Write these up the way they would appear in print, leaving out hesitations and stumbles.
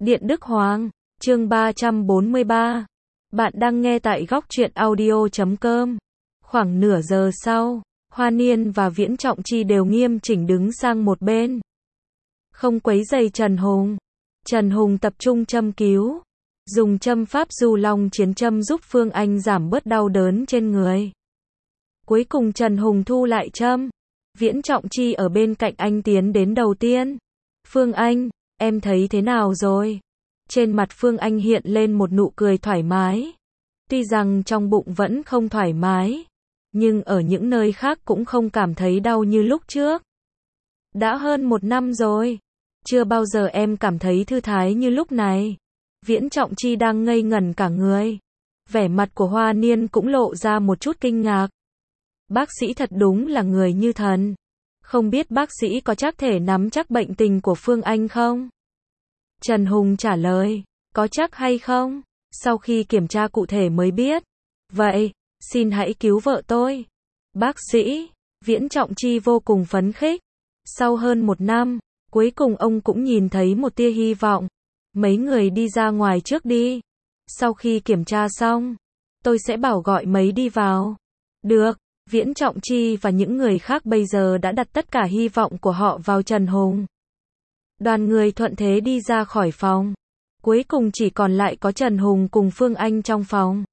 Điện Đức Hoàng, chương 343. Bạn đang nghe tại góc truyện audio.com. Khoảng nửa giờ sau, Hoa Niên và Viễn Trọng Chi đều nghiêm chỉnh đứng sang một bên. Không quấy rầy Trần Hùng. Trần Hùng tập trung châm cứu. Dùng châm pháp du long chiến châm giúp Phương Anh giảm bớt đau đớn trên người. Cuối cùng Trần Hùng thu lại châm. Viễn Trọng Chi ở bên cạnh anh tiến đến đầu tiên. Phương Anh, em thấy thế nào rồi? Trên mặt Phương Anh hiện lên một nụ cười thoải mái. Tuy rằng trong bụng vẫn không thoải mái, nhưng ở những nơi khác cũng không cảm thấy đau như lúc trước. Đã hơn 1 năm rồi, chưa bao giờ em cảm thấy thư thái như lúc này. Viễn Trọng Chi đang ngây ngẩn cả người. Vẻ mặt của Hoa Niên cũng lộ ra một chút kinh ngạc. Bác sĩ thật đúng là người như thần. Không biết bác sĩ có chắc thể nắm chắc bệnh tình của Phương Anh không? Trần Hùng trả lời, có chắc hay không? Sau khi kiểm tra cụ thể mới biết. Vậy, xin hãy cứu vợ tôi. Bác sĩ, Viễn Trọng Chi vô cùng phấn khích. Sau hơn 1 năm, cuối cùng ông cũng nhìn thấy một tia hy vọng. Mấy người đi ra ngoài trước đi. Sau khi kiểm tra xong, tôi sẽ bảo gọi mấy đi vào. Được, Viễn Trọng Chi và những người khác bây giờ đã đặt tất cả hy vọng của họ vào Trần Hùng. Đoàn người thuận thế đi ra khỏi phòng. Cuối cùng chỉ còn lại có Trần Hùng cùng Phương Anh trong phòng.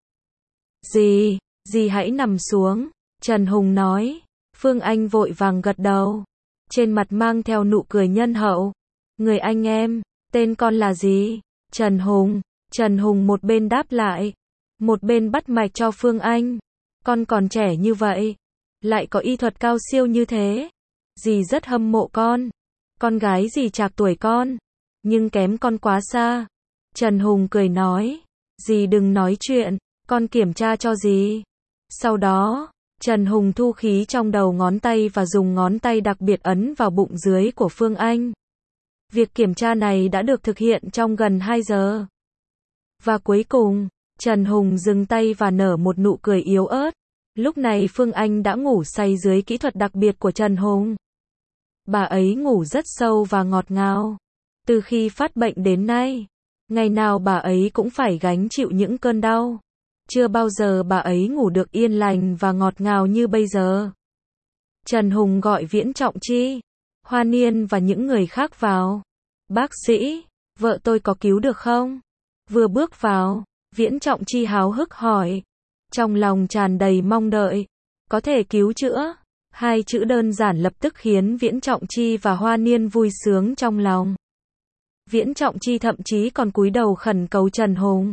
Dì hãy nằm xuống, Trần Hùng nói. Phương Anh vội vàng gật đầu. Trên mặt mang theo nụ cười nhân hậu. Người anh em, tên con là gì? Trần Hùng một bên đáp lại, một bên bắt mạch cho Phương Anh. Con còn trẻ như vậy, lại có y thuật cao siêu như thế. Dì rất hâm mộ con. Con gái dì trạc tuổi con, nhưng kém con quá xa. Trần Hùng cười nói, dì đừng nói chuyện, con kiểm tra cho dì. Sau đó, Trần Hùng thu khí trong đầu ngón tay và dùng ngón tay đặc biệt ấn vào bụng dưới của Phương Anh. Việc kiểm tra này đã được thực hiện trong gần 2 giờ. Và cuối cùng, Trần Hùng dừng tay và nở một nụ cười yếu ớt. Lúc này Phương Anh đã ngủ say dưới kỹ thuật đặc biệt của Trần Hùng. Bà ấy ngủ rất sâu và ngọt ngào. Từ khi phát bệnh đến nay, ngày nào bà ấy cũng phải gánh chịu những cơn đau. Chưa bao giờ bà ấy ngủ được yên lành và ngọt ngào như bây giờ. Trần Hùng gọi Viễn Trọng Chi, Hoa Niên và những người khác vào. Bác sĩ, vợ tôi có cứu được không? Vừa bước vào, Viễn Trọng Chi háo hức hỏi. Trong lòng tràn đầy mong đợi. Có thể cứu chữa. 2 chữ đơn giản lập tức khiến Viễn Trọng Chi và Hoa Niên vui sướng trong lòng. Viễn Trọng Chi thậm chí còn cúi đầu khẩn cầu Trần Hùng.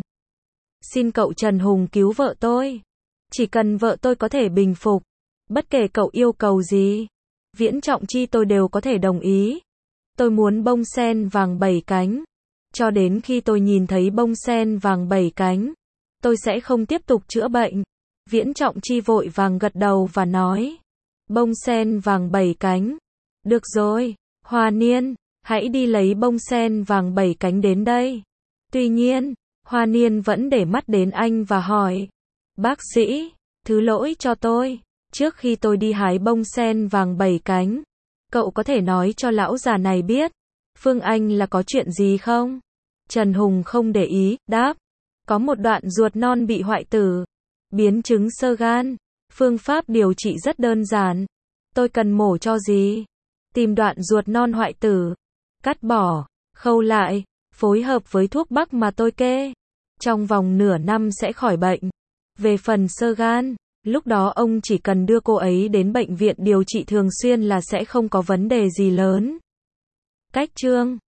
Xin cậu Trần Hùng cứu vợ tôi. Chỉ cần vợ tôi có thể bình phục. Bất kể cậu yêu cầu gì, Viễn Trọng Chi tôi đều có thể đồng ý. Tôi muốn bông sen vàng 7 cánh. Cho đến khi tôi nhìn thấy bông sen vàng 7 cánh, tôi sẽ không tiếp tục chữa bệnh. Viễn Trọng Chi vội vàng gật đầu và nói. Bông sen vàng 7 cánh. Được rồi, Hoa Niên, hãy đi lấy bông sen vàng 7 cánh đến đây. Tuy nhiên, Hoa Niên vẫn để mắt đến anh và hỏi. Bác sĩ, thứ lỗi cho tôi. Trước khi tôi đi hái bông sen vàng 7 cánh, cậu có thể nói cho lão già này biết, Phương Anh là có chuyện gì không? Trần Hùng không để ý, đáp. Có một đoạn ruột non bị hoại tử, biến chứng xơ gan. Phương pháp điều trị rất đơn giản. Tôi cần mổ cho gì? Tìm đoạn ruột non hoại tử, cắt bỏ, khâu lại, phối hợp với thuốc bắc mà tôi kê. Trong vòng nửa năm sẽ khỏi bệnh. Về phần xơ gan, lúc đó ông chỉ cần đưa cô ấy đến bệnh viện điều trị thường xuyên là sẽ không có vấn đề gì lớn. Cách chương